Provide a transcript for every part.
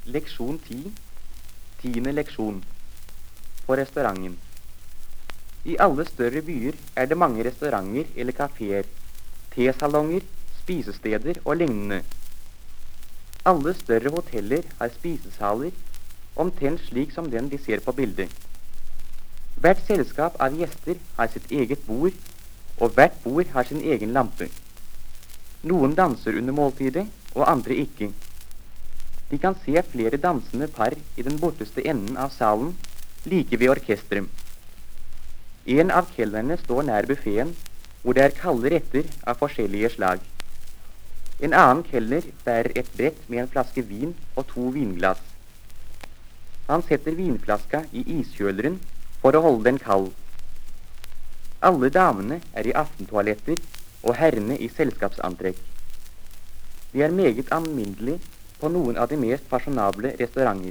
Leksjon 10, 10. leksjon, på restauranten. I alle større byer er det mange restauranter eller kaféer, tesalonger, spisesteder og lignende. Alle større hoteller har spisesaler, omtrent slik som den de ser på bildet. Hvert selskap av gjester har sitt eget bord, og hvert bord har sin egen lampe. Noen danser under måltidet, og andre ikke. De kan se flere dansende par i den borteste enden av salen, like ved orkestret. En av kelnerne står nær buffeten, hvor det er kalde retter av forskjellige slag. En annen kelner bærer et brett med en flaske vin og 2 vinglass. Han setter vinflaska i iskjøleren for å holde den kald. Alle damene er i aftentoaletter og herrene i selskapsantrekk. Det er meget alminnelig på noen av de mest fasjonable restauranter.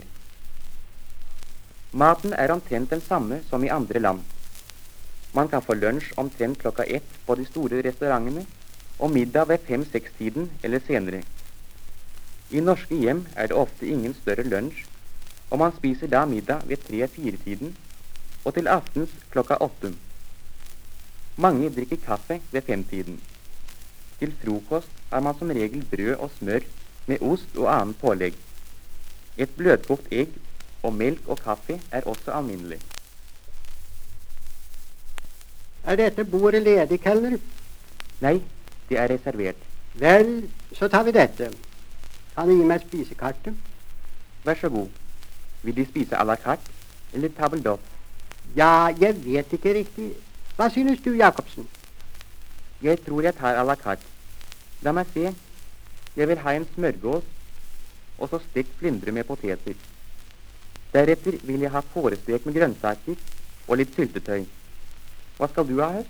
Maten er omtrent den samme som i andre land. Man kan få lunsj omtrent klokka 1 på de store restaurantene, og middag ved 5-6-tiden eller senere. I norske hjem er det ofte ingen større lunsj, og man spiser da middag ved 3-4-tiden, og til aftens klokka 8. Mange drikker kaffe ved 5-tiden. Til frokost har man som regel brød og smør med ost og annen pålegg. Et bløtkokt egg og melk og kaffe er også alminnelig. Er dette bordet ledig, kelner? Nei, det er reservert. Vel, så tar vi dette. Kan du gi meg spisekartet? Vær så god. Vil De spise à la carte eller table d'hôte? Ja, jeg vet ikke riktig. Hva synes du, Jacobsen? Jeg tror jeg tar à la carte. La meg se. Jeg vil ha en smørgås, og så stekt flyndre med poteter. Deretter vil jeg ha fårestek med grønnsaker og litt syltetøy. Hva skal du ha høst?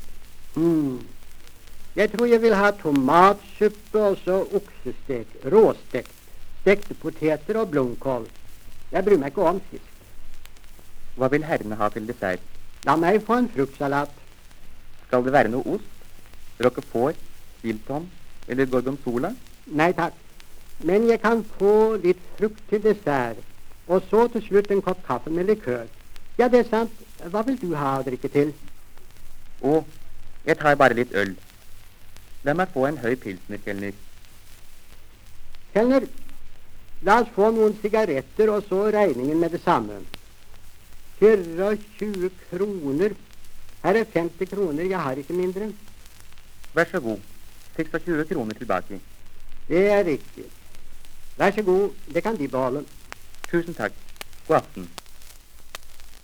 Jeg tror jeg vil ha tomatsuppe og så oksestek, råstekt, stekte poteter og blomkål. Jeg bryr meg ikke om fisk. Hva vil herrene ha til dessert? La meg få en fruktsalat. Skal det være noe ost? Roquefort, stilton eller gorgonzola? Nei takk, men jeg kan få litt frukt til dessert, og så til slutt en kopp kaffe med likør. Ja, det er sant. Hva vil du ha å drikke til? Å, jeg tar bare litt øl. La meg få en høy pilsner, kelner. Kelner, la oss få noen sigaretter, og så regningen med det samme. 24 kroner. Her er 50 kroner, jeg har ikke mindre. Vær så god. 26 kroner tilbake. Det er riktig. Vær så god, det kan De beholde. Tusen takk. God aften.